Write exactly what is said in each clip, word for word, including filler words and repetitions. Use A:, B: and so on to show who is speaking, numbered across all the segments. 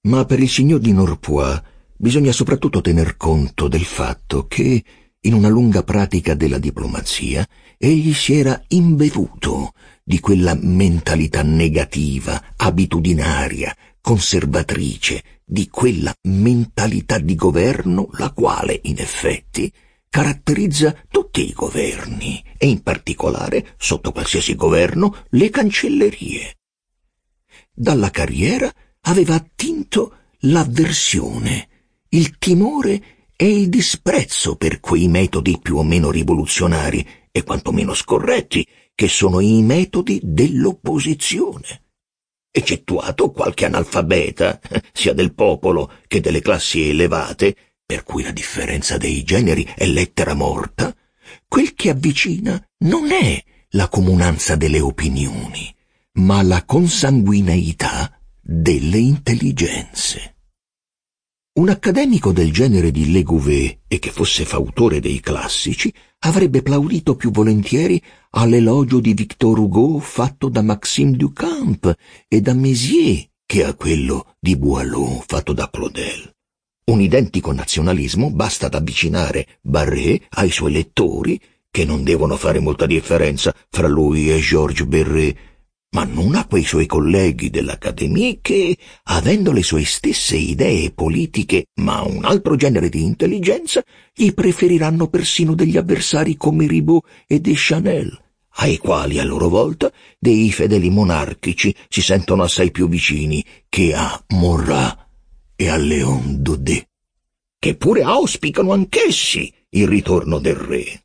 A: Ma per il signor di Norpois bisogna soprattutto tener conto del fatto che, in una lunga pratica della diplomazia, egli si era imbevuto di quella mentalità negativa, abitudinaria, conservatrice, di quella mentalità di governo la quale, in effetti, caratterizza tutti i governi e in particolare, sotto qualsiasi governo, le cancellerie. Dalla carriera aveva attinto l'avversione, il timore e il disprezzo per quei metodi più o meno rivoluzionari e quantomeno scorretti che sono i metodi dell'opposizione. Eccettuato qualche analfabeta, sia del popolo che delle classi elevate, per cui la differenza dei generi è lettera morta, quel che avvicina non è la comunanza delle opinioni, ma la consanguineità delle intelligenze. Un accademico del genere di Legouvé, e che fosse fautore dei classici, avrebbe plaudito più volentieri all'elogio di Victor Hugo fatto da Maxime Ducamp e da Mézières che a quello di Boileau fatto da Claudel. Un identico nazionalismo basta ad avvicinare Barré ai suoi lettori, che non devono fare molta differenza fra lui e Georges Berré, ma non a quei suoi colleghi dell'Académie che, avendo le sue stesse idee politiche ma un altro genere di intelligenza, gli preferiranno persino degli avversari come Ribot e Deschanel, ai quali a loro volta dei fedeli monarchici si sentono assai più vicini che a Maurras e a Léon Daudet, che pure auspicano anch'essi il ritorno del re.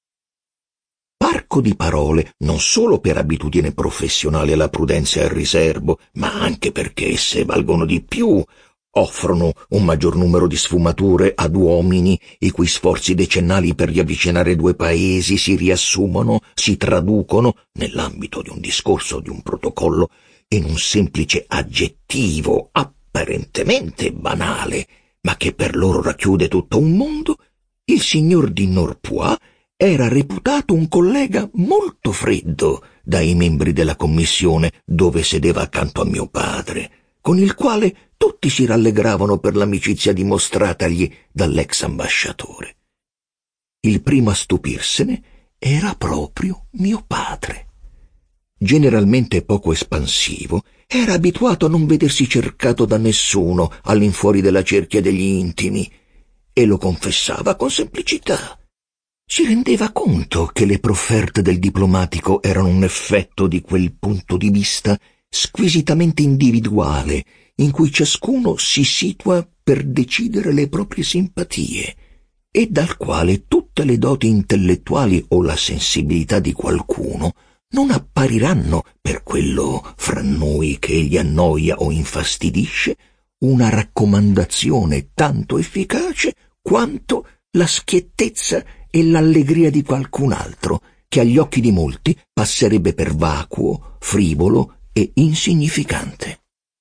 A: Parco di parole non solo per abitudine professionale alla prudenza e al riservo, ma anche perché esse valgono di più, offrono un maggior numero di sfumature ad uomini i cui sforzi decennali per riavvicinare due paesi si riassumono, si traducono, nell'ambito di un discorso o di un protocollo, in un semplice aggettivo apparentemente banale, ma che per loro racchiude tutto un mondo. Il signor di Norpois era reputato un collega molto freddo dai membri della commissione dove sedeva accanto a mio padre, con il quale tutti si rallegravano per l'amicizia dimostratagli dall'ex ambasciatore. Il primo a stupirsene era proprio mio padre. Generalmente poco espansivo, era abituato a non vedersi cercato da nessuno all'infuori della cerchia degli intimi, e lo confessava con semplicità. Si rendeva conto che le profferte del diplomatico erano un effetto di quel punto di vista squisitamente individuale, in cui ciascuno si situa per decidere le proprie simpatie, e dal quale tutte le doti intellettuali o la sensibilità di qualcuno non appariranno, per quello fra noi che egli annoia o infastidisce, una raccomandazione tanto efficace quanto la schiettezza e l'allegria di qualcun altro, che agli occhi di molti passerebbe per vacuo, frivolo e insignificante.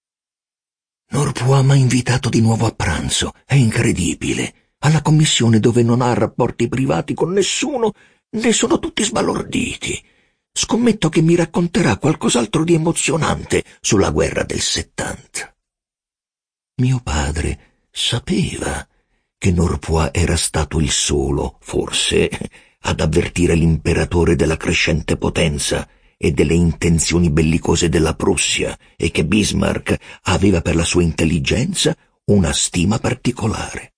A: Norpois m'ha invitato di nuovo a pranzo, è incredibile, alla commissione dove non ha rapporti privati con nessuno, ne sono tutti sbalorditi. Scommetto che mi racconterà qualcos'altro di emozionante sulla guerra del settanta. Mio padre sapeva che Norpois era stato il solo, forse, ad avvertire l'imperatore della crescente potenza e delle intenzioni bellicose della Prussia, e che Bismarck aveva per la sua intelligenza una stima particolare.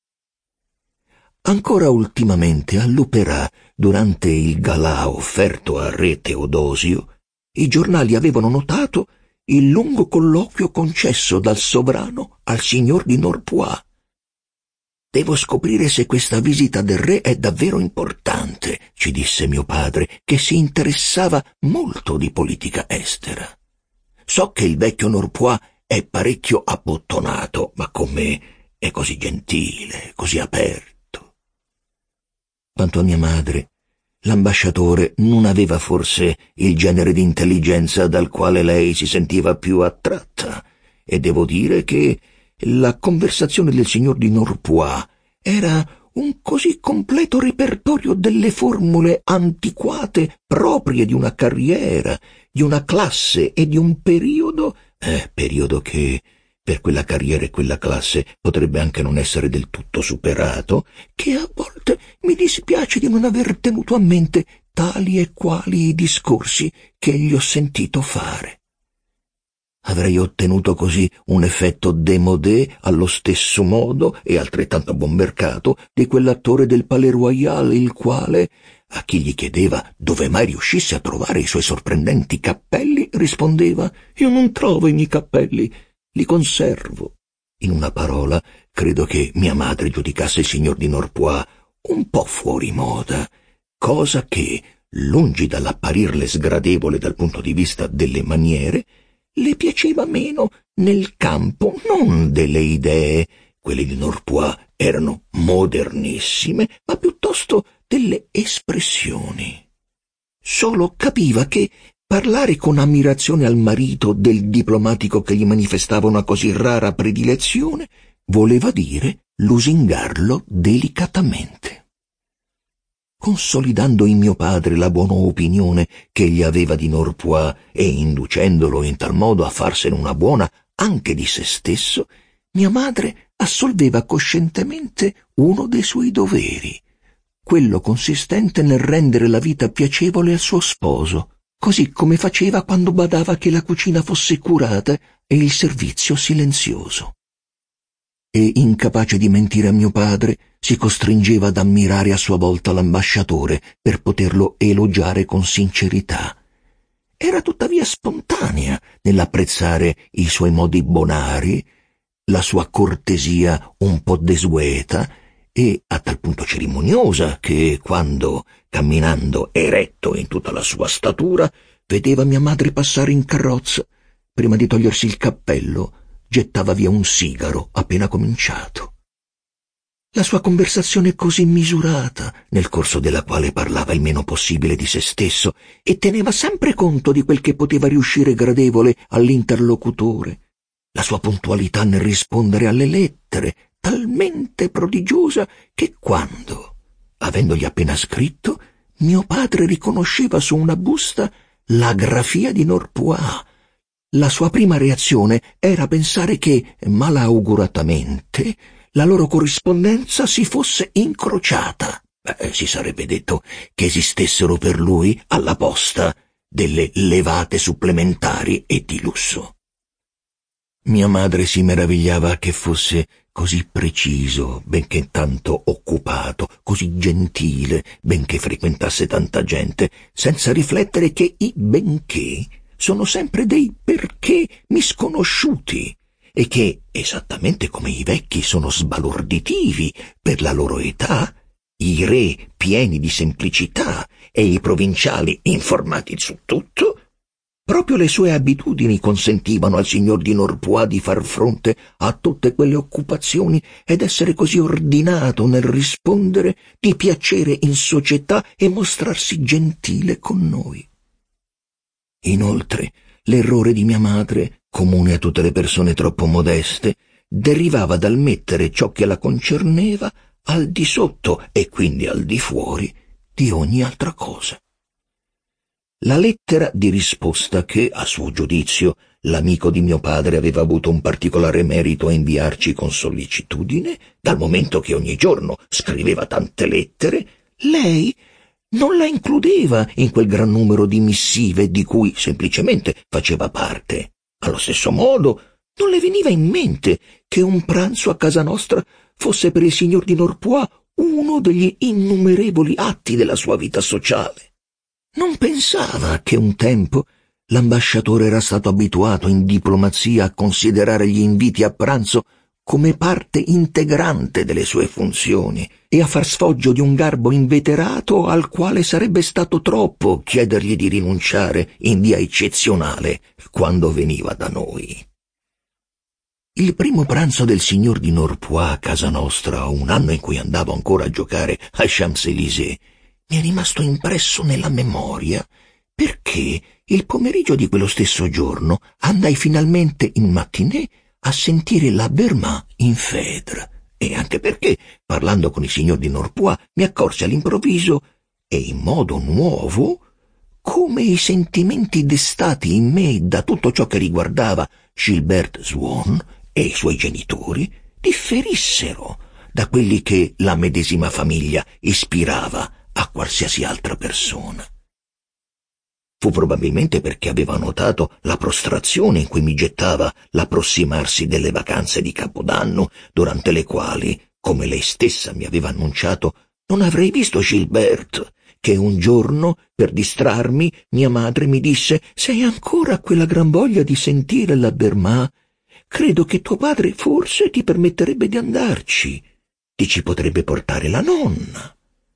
A: Ancora ultimamente all'Opéra, durante il galà offerto a re Teodosio, i giornali avevano notato il lungo colloquio concesso dal sovrano al signor di Norpois. «Devo scoprire se questa visita del re è davvero importante», ci disse mio padre, che si interessava molto di politica estera. «So che il vecchio Norpois è parecchio abbottonato, ma con me è così gentile, così aperto». Quanto a mia madre, l'ambasciatore non aveva forse il genere di intelligenza dal quale lei si sentiva più attratta, e devo dire che la conversazione del signor di Norpois era un così completo repertorio delle formule antiquate proprie di una carriera, di una classe e di un periodo, eh, periodo che per quella carriera e quella classe potrebbe anche non essere del tutto superato, che a volte mi dispiace di non aver tenuto a mente tali e quali discorsi che gli ho sentito fare. Avrei ottenuto così un effetto démodé allo stesso modo e altrettanto a buon mercato di quell'attore del Palais Royal, il quale, a chi gli chiedeva dove mai riuscisse a trovare i suoi sorprendenti cappelli, rispondeva: «Io non trovo i miei cappelli, li conservo». In una parola, credo che mia madre giudicasse il signor di Norpois un po' fuori moda, cosa che, lungi dall'apparirle sgradevole dal punto di vista delle maniere, le piaceva meno nel campo non delle idee, quelle di Norpois erano modernissime, ma piuttosto delle espressioni. Solo capiva che parlare con ammirazione al marito del diplomatico che gli manifestava una così rara predilezione voleva dire lusingarlo delicatamente. Consolidando in mio padre la buona opinione che egli aveva di Norpois e inducendolo in tal modo a farsene una buona anche di se stesso, mia madre assolveva coscientemente uno dei suoi doveri, quello consistente nel rendere la vita piacevole al suo sposo, così come faceva quando badava che la cucina fosse curata e il servizio silenzioso. E, incapace di mentire a mio padre, si costringeva ad ammirare a sua volta l'ambasciatore per poterlo elogiare con sincerità. Era tuttavia spontanea nell'apprezzare i suoi modi bonari, la sua cortesia un po' desueta e a tal punto cerimoniosa che, quando, camminando eretto in tutta la sua statura, vedeva mia madre passare in carrozza, prima di togliersi il cappello, gettava via un sigaro appena cominciato. La sua conversazione così misurata, nel corso della quale parlava il meno possibile di se stesso e teneva sempre conto di quel che poteva riuscire gradevole all'interlocutore, la sua puntualità nel rispondere alle lettere, talmente prodigiosa che quando, avendogli appena scritto, mio padre riconosceva su una busta la grafia di Norpois, la sua prima reazione era pensare che, malauguratamente, la loro corrispondenza si fosse incrociata. Beh, si sarebbe detto che esistessero per lui, alla posta, delle levate supplementari e di lusso. Mia madre si meravigliava che fosse così preciso, benché tanto occupato, così gentile, benché frequentasse tanta gente, senza riflettere che i benché sono sempre dei perché misconosciuti e che, esattamente come i vecchi sono sbalorditivi per la loro età, i re pieni di semplicità e i provinciali informati su tutto, proprio le sue abitudini consentivano al signor di Norpois di far fronte a tutte quelle occupazioni ed essere così ordinato nel rispondere, di piacere in società e mostrarsi gentile con noi. Inoltre, l'errore di mia madre, comune a tutte le persone troppo modeste, derivava dal mettere ciò che la concerneva al di sotto e quindi al di fuori di ogni altra cosa. La lettera di risposta che, a suo giudizio, l'amico di mio padre aveva avuto un particolare merito a inviarci con sollecitudine, dal momento che ogni giorno scriveva tante lettere, lei non la includeva in quel gran numero di missive di cui semplicemente faceva parte. Allo stesso modo, non le veniva in mente che un pranzo a casa nostra fosse per il signor di Norpois uno degli innumerevoli atti della sua vita sociale. Non pensava che un tempo l'ambasciatore era stato abituato in diplomazia a considerare gli inviti a pranzo come parte integrante delle sue funzioni e a far sfoggio di un garbo inveterato al quale sarebbe stato troppo chiedergli di rinunciare in via eccezionale quando veniva da noi. Il primo pranzo del signor di Norpois a casa nostra, un anno in cui andavo ancora a giocare ai Champs-Élysées, mi è rimasto impresso nella memoria perché il pomeriggio di quello stesso giorno andai finalmente in matinée a sentire la Berma in Phèdre, e anche perché, parlando con il signor di Norpois, mi accorsi all'improvviso, e in modo nuovo, come i sentimenti destati in me da tutto ciò che riguardava Gilberte Swann e i suoi genitori differissero da quelli che la medesima famiglia ispirava a qualsiasi altra persona. Fu probabilmente perché aveva notato la prostrazione in cui mi gettava l'approssimarsi delle vacanze di Capodanno, durante le quali, come lei stessa mi aveva annunciato, non avrei visto Gilberte, che un giorno, per distrarmi, mia madre mi disse: «Sei ancora a quella gran voglia di sentire la Berma? Credo che tuo padre forse ti permetterebbe di andarci. Ti ci potrebbe portare la nonna».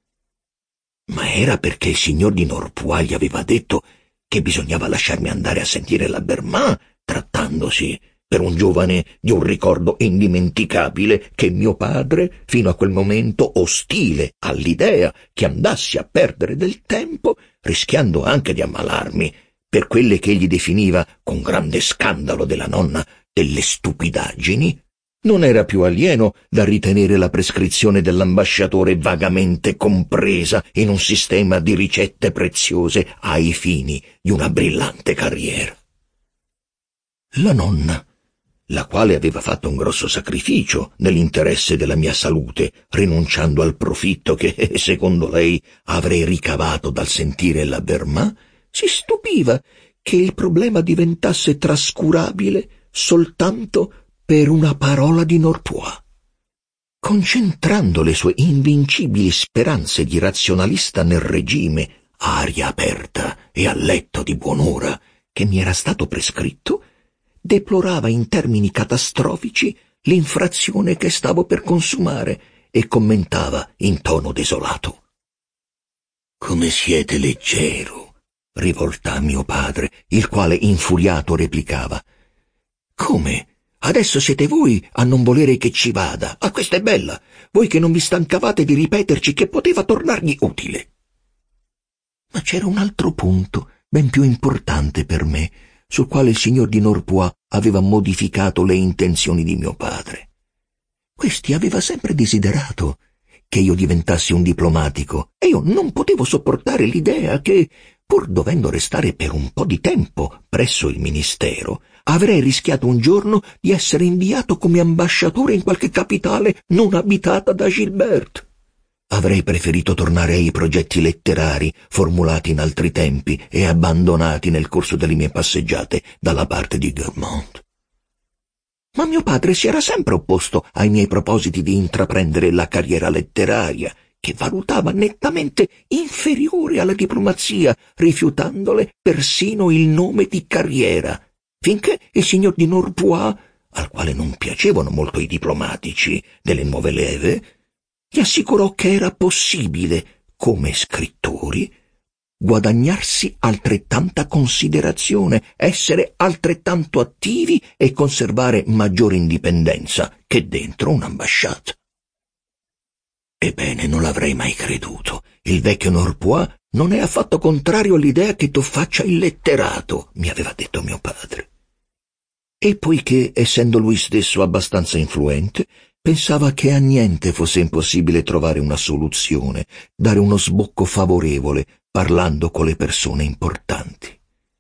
A: Ma era perché il signor di Norpois gli aveva detto che bisognava lasciarmi andare a sentire la Berma, trattandosi per un giovane di un ricordo indimenticabile, che mio padre, fino a quel momento ostile all'idea che andassi a perdere del tempo, rischiando anche di ammalarmi per quelle che egli definiva, con grande scandalo della nonna, delle stupidaggini, non era più alieno da ritenere la prescrizione dell'ambasciatore vagamente compresa in un sistema di ricette preziose ai fini di una brillante carriera. La nonna, la quale aveva fatto un grosso sacrificio nell'interesse della mia salute, rinunciando al profitto che, secondo lei, avrei ricavato dal sentire la Berma, si stupiva che il problema diventasse trascurabile soltanto per una parola di Norpois. Concentrando le sue invincibili speranze di razionalista nel regime, a aria aperta e a letto di buon'ora, che mi era stato prescritto, deplorava in termini catastrofici l'infrazione che stavo per consumare e commentava in tono desolato: «Come siete leggero!» rivolta a mio padre, il quale infuriato replicava: «Come? Adesso siete voi a non volere che ci vada? Ah, questa è bella! Voi che non vi stancavate di ripeterci che poteva tornargli utile!» Ma c'era un altro punto, ben più importante per me, sul quale il signor di Norpois aveva modificato le intenzioni di mio padre. Questi aveva sempre desiderato che io diventassi un diplomatico, e io non potevo sopportare l'idea che, pur dovendo restare per un po' di tempo presso il ministero, avrei rischiato un giorno di essere inviato come ambasciatore in qualche capitale non abitata da Gilberte. Avrei preferito tornare ai progetti letterari formulati in altri tempi e abbandonati nel corso delle mie passeggiate dalla parte di Guermantes. Ma mio padre si era sempre opposto ai miei propositi di intraprendere la carriera letteraria, che valutava nettamente inferiore alla diplomazia, rifiutandole persino il nome di carriera, finché il signor di Norpois, al quale non piacevano molto i diplomatici delle nuove leve, gli assicurò che era possibile, come scrittori, guadagnarsi altrettanta considerazione, essere altrettanto attivi e conservare maggiore indipendenza che dentro un'ambasciata. Ebbene, non l'avrei mai creduto. Il vecchio Norpois non è affatto contrario all'idea che tu faccia il letterato, mi aveva detto mio padre. E poiché, essendo lui stesso abbastanza influente, pensava che a niente fosse impossibile trovare una soluzione, dare uno sbocco favorevole, parlando con le persone importanti.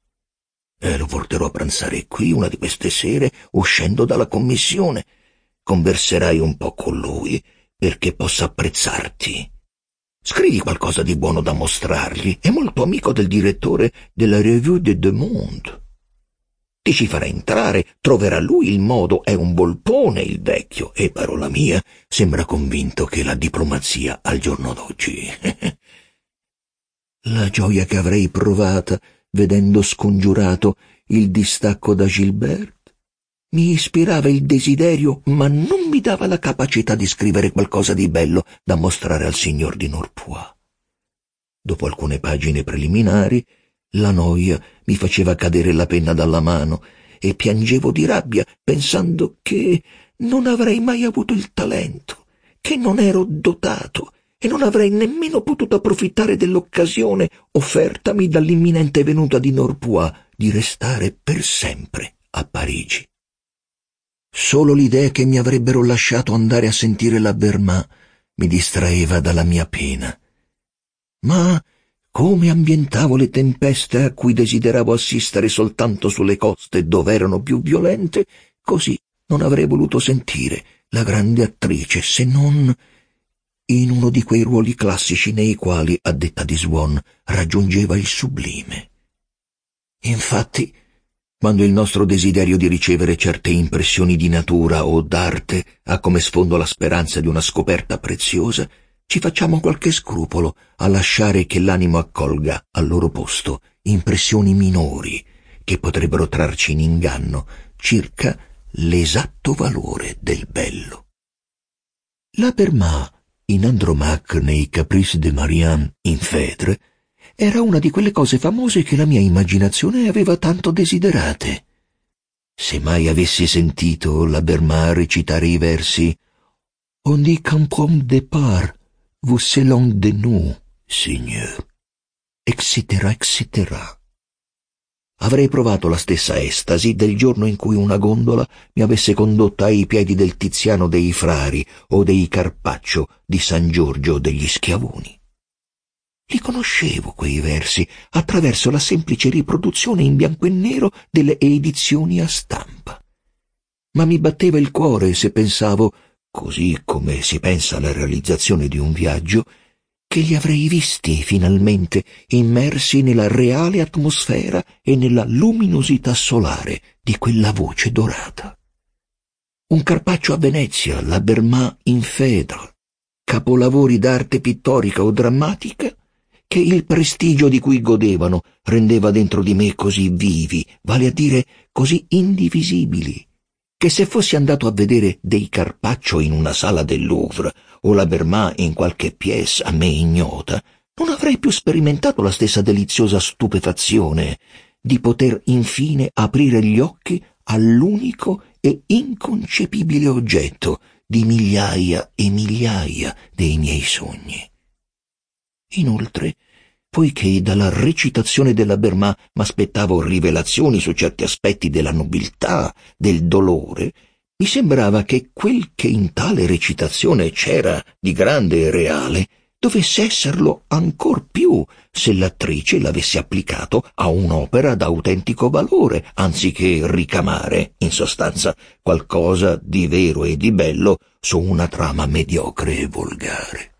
A: E lo porterò a pranzare qui una di queste sere, uscendo dalla commissione. Converserai un po' con lui, perché possa apprezzarti. Scrivi qualcosa di buono da mostrargli, è molto amico del direttore della Revue des Deux Mondes. Ti ci farà entrare, troverà lui il modo, è un volpone il vecchio, e parola mia, sembra convinto che la diplomazia al giorno d'oggi. La gioia che avrei provata vedendo scongiurato il distacco da Gilberte mi ispirava il desiderio, ma non mi dava la capacità di scrivere qualcosa di bello da mostrare al signor di Norpois. Dopo alcune pagine preliminari, la noia mi faceva cadere la penna dalla mano e piangevo di rabbia pensando che non avrei mai avuto il talento, che non ero dotato e non avrei nemmeno potuto approfittare dell'occasione offertami dall'imminente venuta di Norpois di restare per sempre a Parigi. Solo l'idea che mi avrebbero lasciato andare a sentire la Berma mi distraeva dalla mia pena. Ma come ambientavo le tempeste a cui desideravo assistere soltanto sulle coste dove erano più violente, così non avrei voluto sentire la grande attrice se non in uno di quei ruoli classici nei quali, a detta di Swan, raggiungeva il sublime. Infatti, quando il nostro desiderio di ricevere certe impressioni di natura o d'arte ha come sfondo la speranza di una scoperta preziosa, ci facciamo qualche scrupolo a lasciare che l'animo accolga al loro posto impressioni minori che potrebbero trarci in inganno circa l'esatto valore del bello. La Berma in Andromaque nei Caprices de Marianne in Phèdre era una di quelle cose famose che la mia immaginazione aveva tanto desiderate. Se mai avessi sentito la Berma recitare i versi «On dit qu'un point de départ vous selon de nous, Seigneur», eccetera, eccetera, avrei provato la stessa estasi del giorno in cui una gondola mi avesse condotta ai piedi del Tiziano dei Frari o dei Carpaccio di San Giorgio degli Schiavoni. Li conoscevo quei versi attraverso la semplice riproduzione in bianco e nero delle edizioni a stampa. Ma mi batteva il cuore se pensavo, così come si pensa alla realizzazione di un viaggio, che li avrei visti finalmente immersi nella reale atmosfera e nella luminosità solare di quella voce dorata. Un Carpaccio a Venezia, la Berma in Phèdre, capolavori d'arte pittorica o drammatica che il prestigio di cui godevano rendeva dentro di me così vivi, vale a dire così indivisibili, che se fossi andato a vedere dei Carpaccio in una sala del Louvre o la Berma in qualche pièce a me ignota, non avrei più sperimentato la stessa deliziosa stupefazione di poter infine aprire gli occhi all'unico e inconcepibile oggetto di migliaia e migliaia dei miei sogni. Inoltre, poiché dalla recitazione della Berma m'aspettavo rivelazioni su certi aspetti della nobiltà, del dolore, mi sembrava che quel che in tale recitazione c'era di grande e reale dovesse esserlo ancor più se l'attrice l'avesse applicato a un'opera d'autentico valore, anziché ricamare, in sostanza, qualcosa di vero e di bello su una trama mediocre e volgare.